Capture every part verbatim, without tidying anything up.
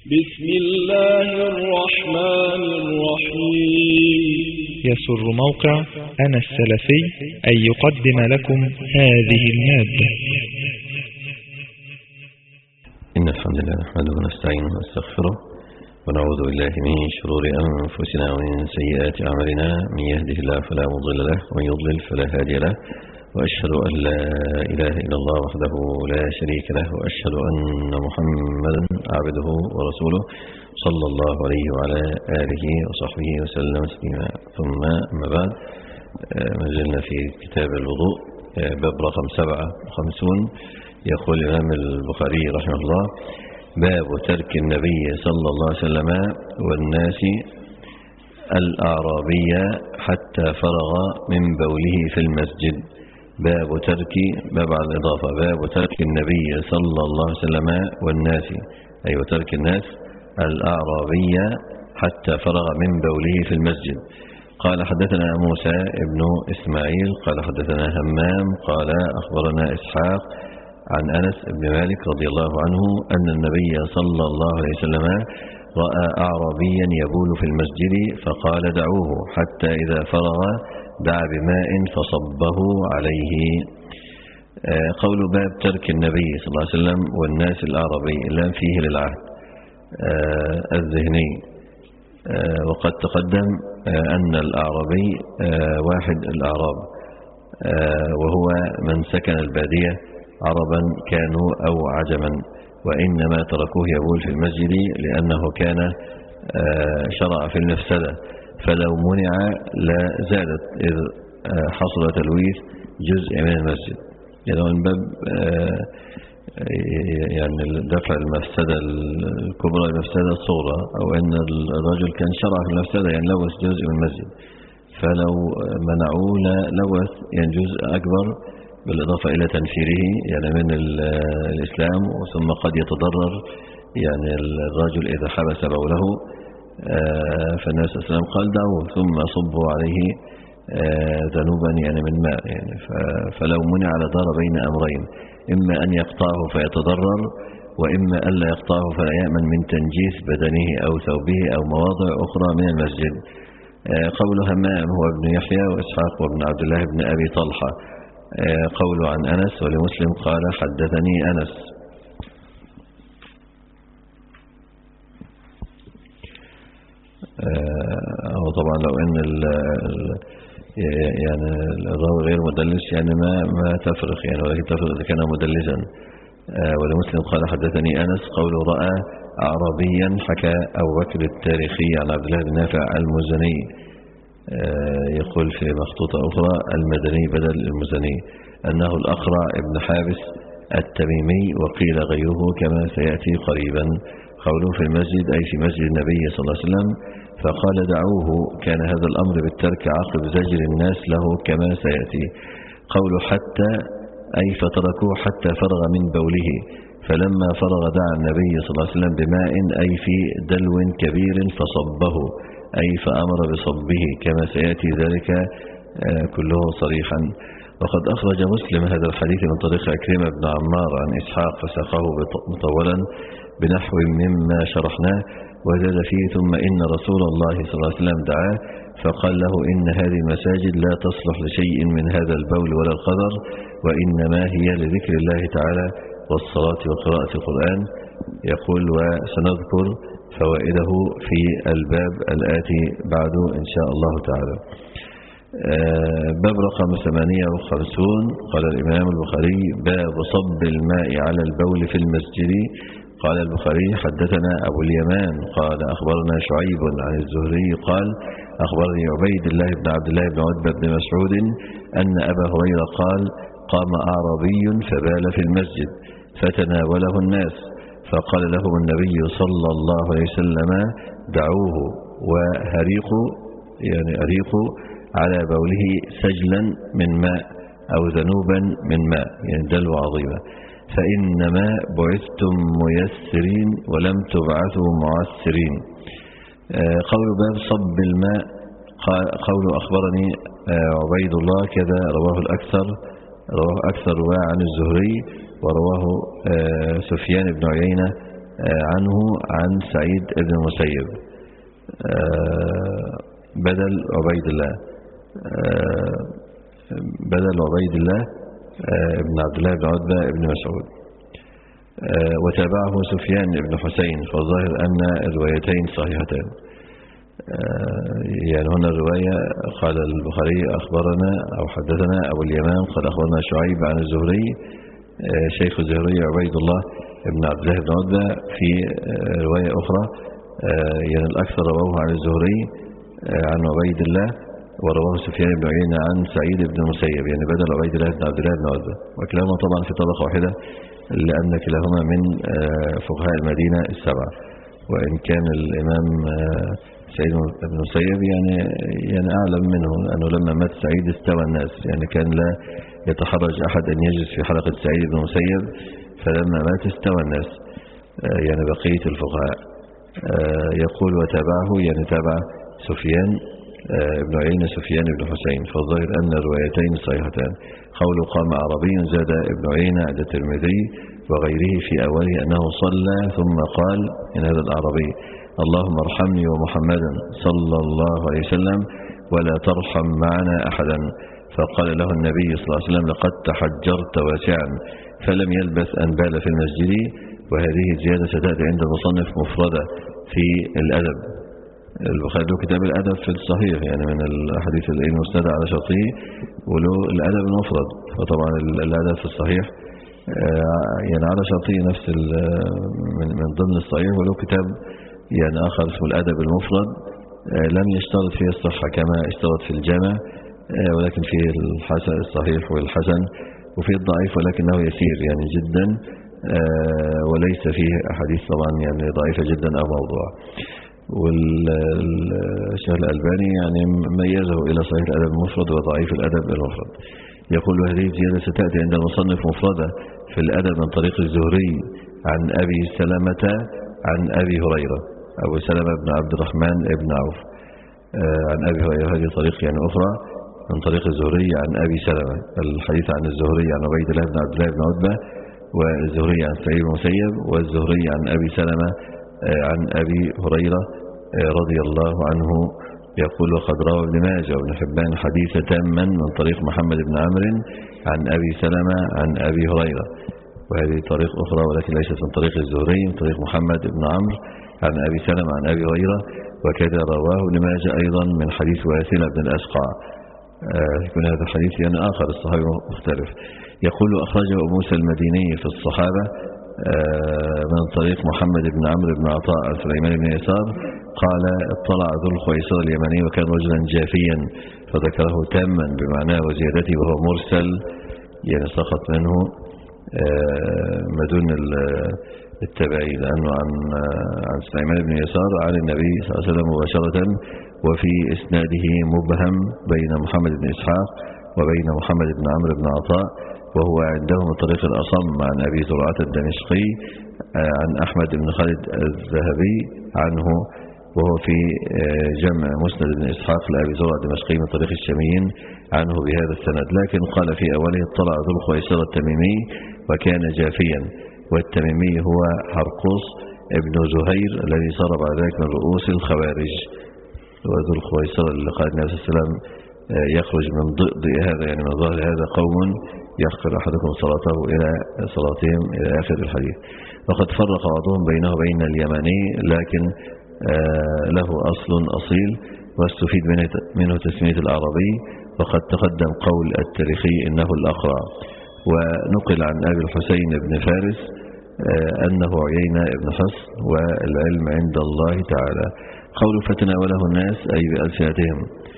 بسم الله الرحمن الرحيم. يسر موقع أنا السلفي أن يقدم لكم هذه المادة. إن الحمد لله نحمده ونستعينه ونستغفره ونعوذ بالله من شرور أنفسنا ومن سيئات أعمالنا، من يهده الله فلا مضل له ومن يضلل فلا هادي له، وأشهد أن لا إله إلا الله وحده لا شريك له، وأشهد أن محمدا عبده ورسوله صلى الله عليه وعلى آله وصحبه وسلم تسليما. ثم أما بعد، ما زلنا في كتاب الوضوء باب رقم سبعة وخمسون. يقول الإمام البخاري رحمه الله: باب ترك النبي صلى الله عليه وسلم والناس الأعرابي حتى فرغ من بوله في المسجد. باب ترك باب على الإضافة باب ترك النبي صلى الله عليه وسلم والناس، أي أيوة ترك الناس الأعرابي حتى فرغ من بوله في المسجد. قال حدثنا موسى ابن إسماعيل قال حدثنا همام قال أخبرنا إسحاق عن أنس بن مالك رضي الله عنه أن النبي صلى الله عليه وسلم رأى أعرابيا يبول في المسجد فقال: دعوه، حتى إذا فرغ دعا بماء فصبه عليه. قول باب ترك النبي صلى الله عليه وسلم والناس الأعرابي لام فيه للعهد الذهني، وقد تقدم أن الأعرابي واحد الأعراب، وهو من سكن البادية عربا كانوا أو عجما، وإنما تركوه يبول في المسجد لأنه كان شرع في المفسدة، فلو منع لا زادت إذ حصل تلويث جزء من المسجد. يعني من باب يعني دفع المفسدة الكبرى المفسدة الصغرى، أو أن الرجل كان شرع في المفسدة يعني لوث جزء من المسجد، فلو منعوه لا لوث يعني جزء أكبر، بالإضافة إلى تنفيره يعني من الإسلام، ثم قد يتضرر يعني الرجل إذا حبس بوله. فالنبي صلى الله عليه وسلم قال: دعوه ثم صبوا عليه ذنوبا يعني من ماء، يعني فلو منع لدار بين أمرين: إما أن يقطعه فيتضرر، وإما أن لا يقطعه فلا يأمن من تنجيس بدنه أو ثوبه أو مواضع أخرى من المسجد. قول همام هو ابن يحيى وإسحاق وابن عبد الله بن أبي طلحة. قول عن أنس ولمسلم قال: حدثني أنس. هو طبعا لو ان ال يعني الراوي غير مدلس يعني ما ما تفرق يعني، ولكن تفرق اذا كان مدلسا. ولمسلم قال: حدثني أنس. قوله رأى أعرابيا حكى أبو بكر التاريخي عن عبد الله بن نافع المزني، يقول في مخطوطة أخرى المدني بدل المزني، أنه الأقرع ابن حابس التميمي، وقيل غيره كما سيأتي قريبا. قوله في المسجد أي في مسجد النبي صلى الله عليه وسلم، فقال: دعوه، كان هذا الأمر بالترك عقب زجر الناس له كما سيأتي. قوله حتى أي فتركوه حتى فرغ من بوله، فلما فرغ دعا النبي صلى الله عليه وسلم بماء أي في دلو كبير فصبه، أي فأمر بصبه كما سيأتي ذلك كله صريحا. وقد أخرج مسلم هذا الحديث من طريق عكرمة بن عمار عن إسحاق فساقه مطولا بنحو مما شرحناه، وزاد فيه: ثم إن رسول الله صلى الله عليه وسلم دعاه فقال له: إن هذه المساجد لا تصلح لشيء من هذا البول ولا القدر، وإنما هي لذكر الله تعالى والصلاة وقراءة القرآن. يقول: وسنذكر فوائده في الباب الآتي بعد إن شاء الله تعالى. باب رقم ثمانية وخمسون. قال الإمام البخاري: باب صب الماء على البول في المسجد. قال البخاري: حدثنا أبو اليمان قال أخبرنا شعيب عن الزهري قال أخبرني عبيد الله بن عبد الله بن عتبة بن مسعود أن أبا هريرة قال: قام أعرابي فبال في المسجد فتناوله الناس، فقال لهم النبي صلى الله عليه وسلم: دعوه وهريقوا يعني أريقوا على بوله سجلا من ماء أو ذنوبا من ماء، يعني دلو عظيمة، فإنما بعثتم ميسرين ولم تبعثوا معسرين. قول باب صب الماء، قول أخبرني عبيد الله كذا رواه الأكثر رواه أكثر رواه عن الزهري، ورواه سفيان بن عيينة عنه عن سعيد بن المسيب بدل عبيد الله بدل عبيد الله ابن عبد الله بن عتبة بن مسعود. وتابعه سفيان بن حسين، فالظاهر أن الروايتين صحيحتان. يعني هنا الرواية قال البخاري أخبرنا أو حدثنا أبو اليمان قال أخبرنا شعيب عن الزهري شيخ الزهري عبيد الله بن عبد الله بن عتبة. في رواية أخرى يعني الأكثر رواه عن الزهري عن عبيد الله، ورواه سفيان بن عيينة عن سعيد بن المسيب يعني بدل عبيد الله بن عبد الله بن عتبة، وكلاهما طبعا في طبقة واحدة لأن كلاهما من فقهاء المدينة السبعة. وإن كان الإمام سعيد بن المسيب يعني يعني أعلم منه، لأنه لما مات سعيد استوى الناس، يعني كان لا يتحرج أحد أن يجلس في حلقة سعيد بن المسيب، فلما مات استوى الناس يعني بقية الفقهاء. يقول وتابعه يعني تابع سفيان ابن عيينة سفيان بن حسين، فالظاهر أن الروايتين صحيحتان. قول قام عربي زاد ابن عيينة عند الترمذي وغيره في أوله أنه صلى ثم قال إن هذا الأعرابي اللهم ارحمني ومحمدا صلى الله عليه وسلم ولا ترحم معنا أحدا، فقال له النبي صلى الله عليه وسلم لقد تحجرت واسعا، فلم يلبث أن بال في المسجد. وهذه زيادة ستأتي عند المصنف مفردة في الأدب. البخاري له كتاب الأدب في الصحيح يعني من الحديث المسند على شرطه، وله الأدب المفرد، فطبعا الأدب في الصحيح يعني على شرطه نفس من من ضمن الصحيح، وله كتاب يعني آخر اسمه الأدب المفرد لم يشترط فيه الصحة كما اشترط في الجامع، ولكن فيه الحسن الصحيح والحسن، وفيه الضعيف ولكنه يسير يعني جدا، وليس فيه أحاديث طبعا يعني ضعيفة جدا أو موضوع. والشيخ الألباني يعني ميزه إلى صحيح الأدب المفرد وضعيف الأدب المفرد. يقول هذه الزيادة ستأتي عند المصنف مفردة في الأدب من طريق الزهري عن أبي سلمة عن أبي هريرة، أبو سلمة بن عبد الرحمن بن عوف عن أبي هريرة، هذه طريق يعني أخرى من طريق الزهري عن أبي سلمة. الحديث عن الزهري عن عبيد الله بن عبد الله بن عتبة، والزهري عن سعيد بن المسيب، والزهري عن أبي سلمة عن أبي هريرة رضي الله عنه. يقول وقد روى ابن ماجه وابن حبان حديث تاما من طريق محمد بن عمرو عن أبي سلمة عن أبي هريرة، وهذه طريق أخرى ولكن ليست من طريق الزهري، من طريق محمد بن عمرو عن أبي سلمة عن أبي هريرة. وكذا رواه ابن ماجه أيضا من حديث واثلة بن الأسقع. يكون هذا الحديث يعني آخر الصحابي مختلف. يقول أخرجه أبو موسى المديني في الصحابة من طريق محمد بن عمرو بن عطاء عن سليمان بن يسار قال اطلع ذو الخويصر اليمني وكان رجلا جافيا، فذكره تاما بمعناه وزيادته، وهو مرسل يعني سقط منه مدون التبعي، لأنه عن عن سليمان بن يسار عن النبي صلى الله عليه وسلم مباشرة، وفي إسناده مبهم بين محمد بن إسحاق وبين محمد بن عمرو بن عطاء، وهو عندهم طريق الأصم عن أبي زرعة الدمشقي عن أحمد بن خالد الذهبي عنه، وهو في جمع مسند بن إسحاق لأبي زرعة الدمشقي من طريق الشاميين عنه بهذا السند. لكن قال في أوله اطلع ذو الخويصر التميمي وكان جافيا، والتميمي هو حرقوس ابن زهير الذي صار بعد ذلك من رؤوس الخوارج. وذو الخويصر اللي قال النبي صلى الله عليه وسلم يخرج من ضئض هذا يعني من ظهر هذا قوم يحقر أحدكم صلاته إلى صلاتهم إلى آخر الحديث. وقد فرق بعضهم بينه وبين اليماني، لكن له أصل أصيل واستفيد منه تسمية الأعرابي. وقد تقدم قول التاريخي إنه الأقرع. ونقل عن أبي الحسين بن فارس أنه عيينة بن حصن، والعلم عند الله تعالى. قول فتناوله الناس أي بألسنتهم،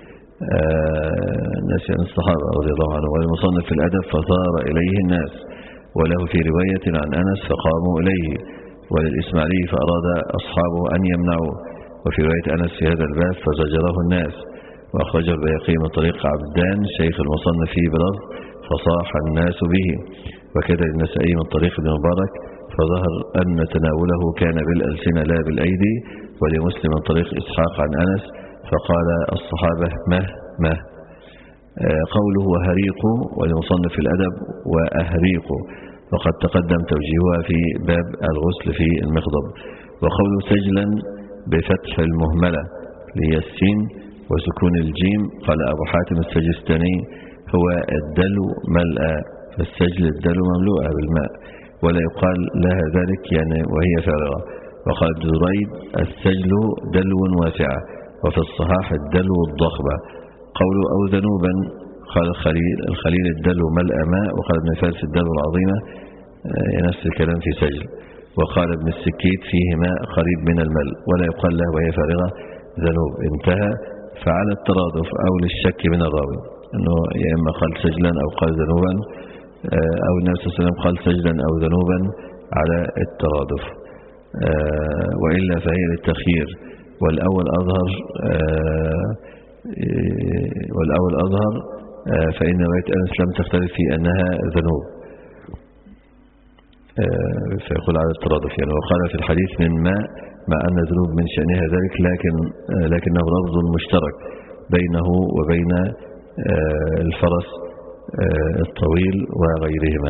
الناس يعني الصحابة رضي الله عنهم. والمصنف في الأدب فثار إليه الناس، وله في رواية عن أنس فقاموا إليه، وللإسماعيلي فأراد أصحابه أن يمنعوه، وفي رواية أنس في هذا الباب فزجره الناس. وأخرجه البيهقي من طريق عبدان شيخ المصنف فيه بلفظ فصاح الناس به، وكذا النسائي من طريق ابن مبارك فظهر أن تناوله كان بالألسنة لا بالأيدي. ولمسلم من طريق إسحاق عن أنس فقال الصحابة مه مه. قوله وهريق ولمصنف الأدب وأهريق وقد تقدم توجيهها في باب الغسل في المخضب. وقوله سجلا بفتح المهملة ليسين وسكون الجيم قال أبو حاتم السجستاني هو الدلو ملأ، فالسجل الدلو مملوءة بالماء ولا يقال لها ذلك يعني وهي فارغة. وقال ابن دريد السجل دلو واسعة، وفي الصحاح الدلو الضخبة. قوله أو ذنوبا قال الخليل الخليل الدلو ملأ ماء، وقال ابن فارس الدلو العظيمة نفس الكلام في سجل. وقال ابن السكيت فيه ماء قريب من الملء ولا يقال له وهي فارغة ذنوب. انتهى. فعلى الترادف أو للشك من الراوي أنه يا إما قال سجلا أو قال ذنوبا، أو النبي صلى الله عليه وسلم قال سجلا أو ذنوبا على الترادف، وإلا فهي للتخيير. والأول أظهر والأول أظهر فإن رواية أنس لم تختلف في أنها ذنوب، فيقول على الترادف يعني. وقال في الحديث من ماء مع أن ذنوب من شأنها ذلك، لكن لكنه لفظ مشترك بينه وبين الفرس الطويل وغيرهما.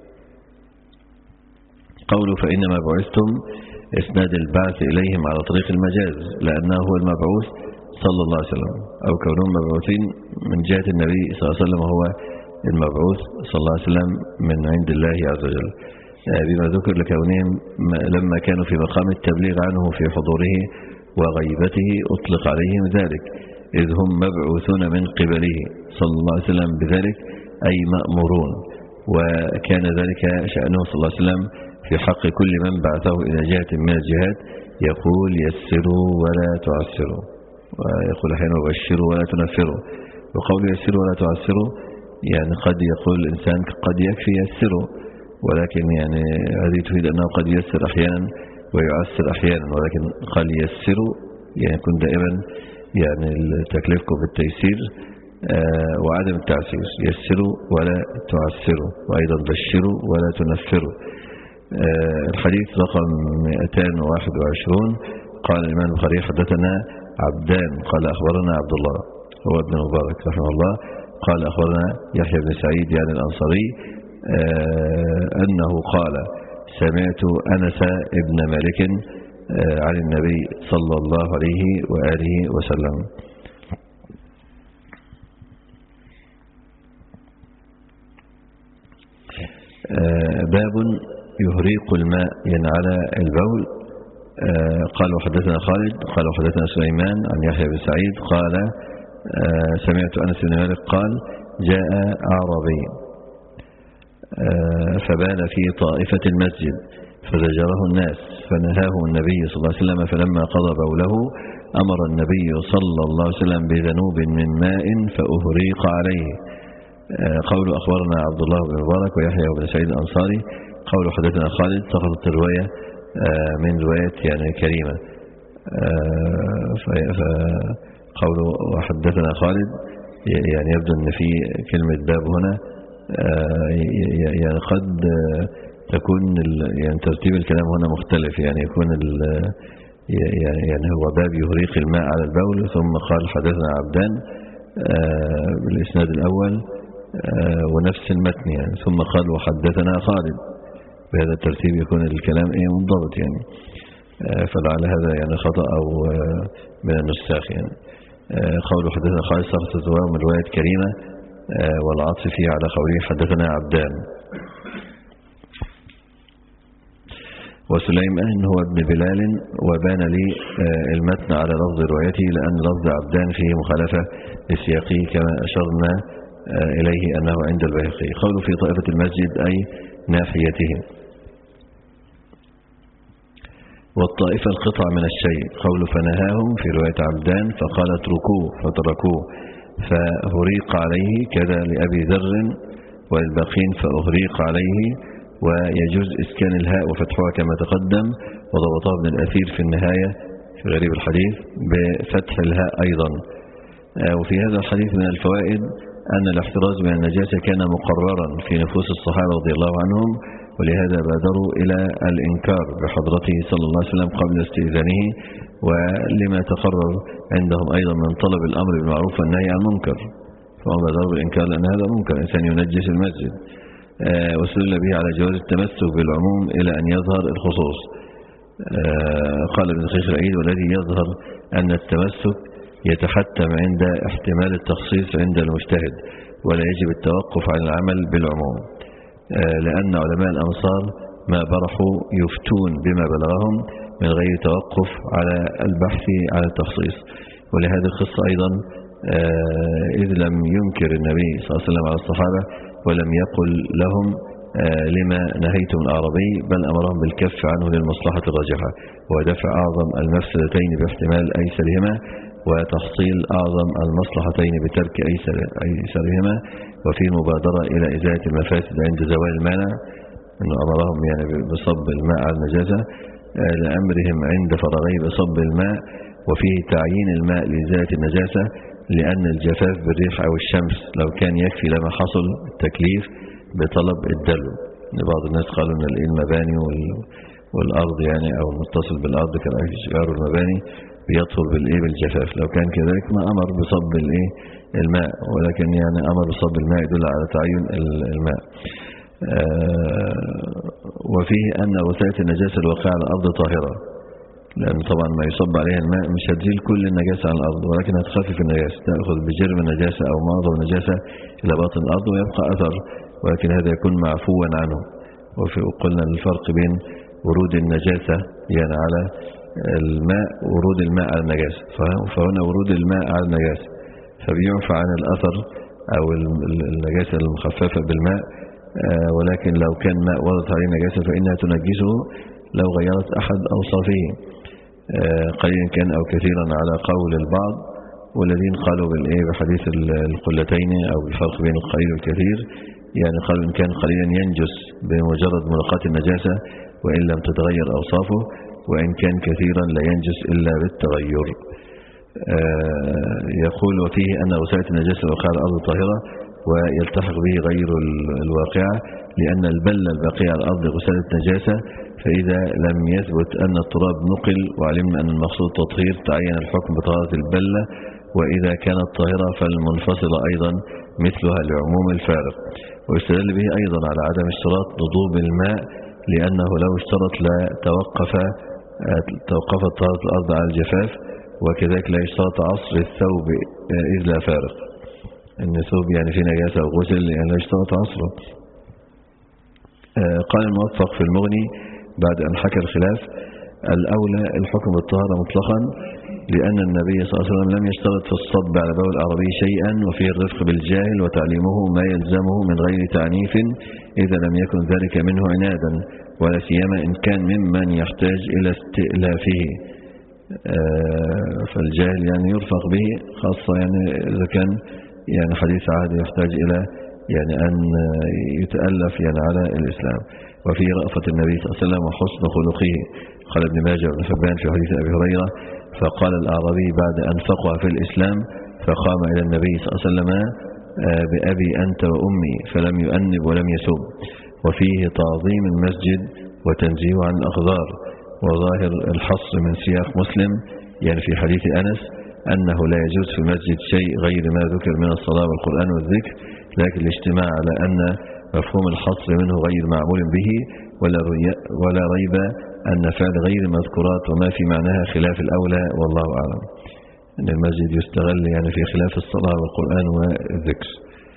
قوله فإنما بعثتم إسناد البعث إليهم على طريق المجاز، لأنه هو المبعوث صلى الله عليه وسلم، أو كونهم مبعوثين من جهة النبي صلى الله عليه وسلم وهو المبعوث صلى الله عليه وسلم من عند الله عز وجل، بما ذكر لكونهم لما كانوا في مقام التبليغ عنه في حضوره وغيبته أطلق عليهم ذلك، إذ هم مبعوثون من قبله صلى الله عليه وسلم بذلك أي مأمورون. وكان ذلك شأنه صلى الله عليه وسلم في حق كل من بعثه إلى جهة من الجهات، يقول يسروا ولا تعسروا، ويقول حين وبشروا ولا تنفروا. وقول يسروا ولا تعسروا يعني قد يقول الإنسان قد يكفي يسروا، ولكن يعني هذه تفيد أنه قد يسر أحيانا ويعسر أحيانا، ولكن قال يسروا يعني يكون دائما يعني تكلفكم بالتيسير آه وعدم التعسير، يسروا ولا تعسروا، وأيضا بشروا ولا تنفروا. آه الحديث رقم مئتين وواحد وعشرين. قال الإمام البخاري حدثنا عبدان قال أخبرنا عبد الله هو ابن مبارك رحمه الله قال أخبرنا يحيى بن سعيد يعني الأنصاري آه أنه قال سمعت أنس ابن مالك آه عن النبي صلى الله عليه وآله وسلم. آه باب يهريق الماء يعني على البول. آه قال وحدثنا خالد قال وحدثنا سليمان عن يحيى بن سعيد قال آه سمعت أنس بن مالك قال جاء أعرابي آه فبال في طائفة المسجد فزجره الناس فنهاه النبي صلى الله عليه وسلم، فلما قضى بوله أمر النبي صلى الله عليه وسلم بذنوب من ماء فأهريق عليه. آه قول أخبرنا عبد الله بن مبارك ويحيى بن سعيد الأنصاري. قول حدثنا خالد سقطت الرواية آه من رواية يعني كريمة. آه فقول وحدثنا خالد يعني يبدو أن في كلمة باب هنا آه يعني قد تكون يعني ترتيب الكلام هنا مختلف، يعني يكون يعني هو باب يهريق الماء على البول، ثم قال حدثنا عبدان آه بالإسناد الأول آه ونفس المتن يعني، ثم قال وحدثنا خالد بهذا الترتيب، يكون الكلام ايه منضبط يعني. آه فلعل هذا يعني خطأ أو آه من النساخ يعني. آه قول حدثنا خالد سقط الزوار من رواية كريمة آه والعطف فيه على قوله حدثنا عبدان. وسليمان هو ابن بلال، وبان لي آه المتن على لفظ روايته لأن لفظ عبدان فيه مخالفة لسياقه كما أشرنا آه إليه أنه عند البيهقي. قول في طائفة المسجد أي ناحيته، والطائفة القطع من الشيء. قول فنهاهم في رواية عبدان فقال اتركوه فتركوه فهريق عليه، كذا لأبي ذر والباقين فأهريق عليه. ويجوز إسكان الهاء وفتحها كما تقدم، وضبطها ابن الأثير في النهاية في غريب الحديث بفتح الهاء أيضا. وفي هذا الحديث من الفوائد أن الاحتراز من النجاسة كان مقررا في نفوس الصحابة رضي الله عنهم، ولهذا بادروا إلى الإنكار بحضرته صلى الله عليه وسلم قبل استئذانه، ولما تقرر عندهم أيضا من طلب الأمر بالمعروف والنهي عن المنكر، فهم بادروا بالإنكار لأن هذا منكر، إنسان ينجس المسجد. واستدل به على جواز التمسك بالعموم إلى أن يظهر الخصوص. قال ابن دقيق العيد: والذي يظهر أن التمسك يتحتم عند احتمال التخصيص عند المجتهد، ولا يجب التوقف عن العمل بالعموم، لأن علماء الأمصار ما برحوا يفتون بما بلغهم من غير توقف على البحث عن التخصيص. ولهذه القصة أيضا إذ لم ينكر النبي صلى الله عليه وسلم على الصحابة ولم يقل لهم لما نهيتم الأعرابي، بل أمرهم بالكف عنه للمصلحة الراجحة ودفع أعظم المفسدتين باحتمال أيسرهما، وتحصيل أعظم المصلحتين بترك أيسرهما، وفي مبادرة إلى إزالة المفاسد عند زوال المانع، أنه أمرهم يعني بصب الماء على النجاسة لأمرهم عند فراغه بصب الماء، وفيه تعيين الماء لإزالة النجاسة، لأن الجفاف بالريح أو الشمس لو كان يكفي لما حصل التكليف بطلب الدلو. بعض الناس قالوا أن المباني والأرض يعني أو المتصل بالأرض كالأشجار والمباني بيطفل بالإيه بالجفاف، لو كان كذلك ما أمر بصب الإيه الماء، ولكن يعني أمر بصب الماء يدل على تعين الماء. وفيه أن وسائل النجاسة الواقعة على الأرض طاهرة، لأن طبعا ما يصب عليها الماء مش هتزيل كل النجاسة عن الأرض، ولكن هتخفف النجاسة، تأخذ بجرم النجاسة أو معظم النجاسة إلى باطن الأرض ويبقى أثر، ولكن هذا يكون معفوا عنه. وقلنا الفرق بين ورود النجاسة يعني على الماء ورود الماء على النجاسة، فهنا ورود الماء على النجاسة فبيعفى عن الأثر أو النجاسة المخففة بالماء، ولكن لو كان ماء وردت عليه نجاسة فإنها تنجسه لو غيرت أحد أوصافه قليلا كان أو كثيرا على قول البعض. والذين قالوا بالإيه بحديث القلتين أو بالفرق بين القليل والكثير، يعني قالوا إن كان قليلا ينجس بمجرد ملاقاة النجاسة وإن لم تتغير أوصافه، وإن كان كثيرا لا ينجس إلا بالتغير. يقول: وفيه أن وسائل النجاسة الواقعة على الأرض طاهرة ويلتحق به غير الواقعة، لأن البلة الباقية على الأرض غسالة نجاسة، فإذا لم يثبت أن التراب نقل وعلمنا أن المقصود تطهير تعين الحكم بطهارة البلة، وإذا كانت طاهرة فالمنفصلة أيضا مثلها لعموم الفارق. ويستدل به أيضا على عدم اشتراط نضوب الماء، لأنه لو اشترط لا توقف توقفت طهارة الأرض على الجفاف، وكذلك لا يشترط عصر الثوب إذ لا فارق، أن الثوب يعني في نجاسة أو غسل يعني لا يشترط عصره. قال الموفق في المغني بعد أن حكى الخلاف: الأولى الحكم بالطهارة مطلقا، لأن النبي صلى الله عليه وسلم لم يشترط في الصب على بول الأعرابي شيئا، وفيه الرفق بالجاهل وتعليمه ما يلزمه من غير تعنيف إذا لم يكن ذلك منه عنادا، ولا سيما إن كان ممن يحتاج إلى استئلافه. فالجاهل يعني يرفق به، خاصة يعني إذا كان يعني حديث عهد يحتاج إلى يعني أن يتألف يعني على الإسلام. وفي رأفة النبي صلى الله عليه وسلم وحسن خلقه. قال ابن ماجه وابن حبان في حديث أبي هريرة: فقال الأعرابي بعد أن فقه في الإسلام فقام إلى النبي صلى الله عليه وسلم: بأبي أنت وأمي، فلم يؤنب ولم يسب. وفيه تعظيم المسجد وتنزيه عن الأخضار. وظاهر الحصر من سياق مسلم يعني في حديث أنس أنه لا يجوز في المسجد شيء غير ما ذكر من الصلاة والقرآن والذكر، لكن الاجتماع على أن مفهوم الحصر منه غير معمول به، ولا, ولا ريب أن فعل غير المذكورات وما في معناها خلاف الأولى، والله أعلم. أن المسجد يستغل يعني في خلاف الصلاة والقرآن والذكر.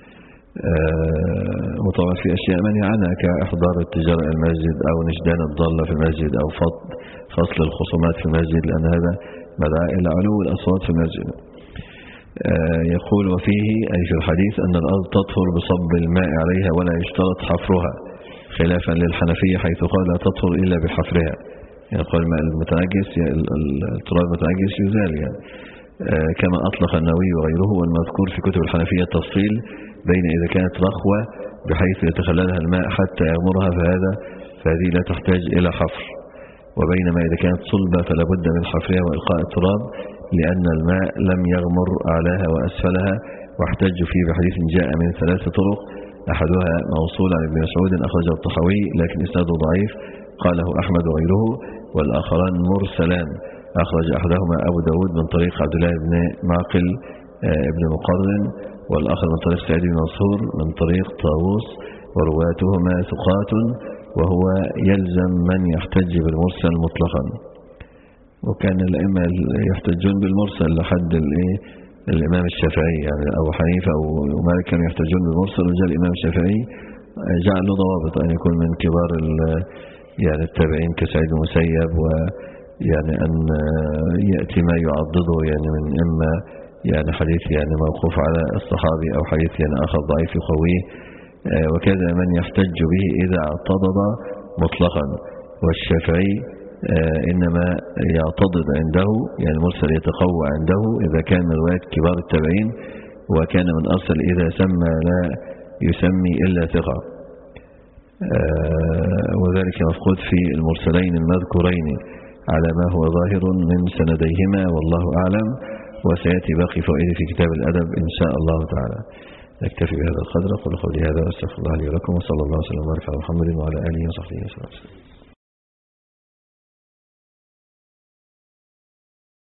وطبعا في أشياء منهي عنها كإحضار التجارة المسجد أو نشدان الضالة في المسجد أو فصل الخصومات في المسجد، لأن هذا مدعى إلى علو الأصوات في المسجد. يقول: وفيه أي في الحديث أن الأرض تطهر بصب الماء عليها ولا يشترط حفرها، خلافا للحنفية حيث قال لا تطهر إلا بحفرها، يعني قال الماء المتنجس التراب المتنجس يزال يعني. كما أطلق النووي وغيره، والمذكور في كتب الحنفية التفصيل بين إذا كانت رخوة بحيث يتخللها الماء حتى يغمرها فهذا فهذه لا تحتاج إلى حفر، وبينما إذا كانت صلبة فلا بد من حفرها وإلقاء التراب لأن الماء لم يغمر أعلاها وأسفلها. واحتج فيه بحديث جاء من ثلاث طرق، أحدها موصول عن ابن مسعود أخرجه الطحاوي لكن إسناده ضعيف قاله أحمد وغيره، والآخران مرسلان أخرج أحدهما أبو داود من طريق عبد الله بن معقل ابن مقرن، والآخر من طريق سعيد بن منصور من طريق طاووس ورواتهما ثقات، وهو يلزم من يحتج بالمرسل مطلقا. وكان الأئمة يحتجون بالمرسل لحد الايه الإمام الشافعي، يعني أبو حنيفة أو مالك كانوا يحتجون بالمرسل، وجاء الإمام الشافعي جعل له ضوابط أن يكون من كبار يعني التابعين كسعيد المسيب، ويعني أن يأتي ما يعضده يعني من إما يعني حديث يعني موقوف على الصحابي أو حديث يعني آخر ضعيف يقويه، وكذا من يحتج به إذا اعتضد مطلقا. والشافعي إنما يعتضد عنده يعني المرسل يتقوى عنده إذا كان من رواية كبار التابعين، وكان من أرسل إذا سمى لا يسمي إلا ثقة، وذلك مفقود في المرسلين المذكورين على ما هو ظاهر من سنديهما، والله أعلم. وسيأتي باقي فوائد في كتاب الأدب إن شاء الله تعالى. نكتفي بهذا القدر. قل قولي هذا واستغفر الله لي ولكم، وصلى الله وسلم وبارك على محمد وعلى آله وصحبه وسلم.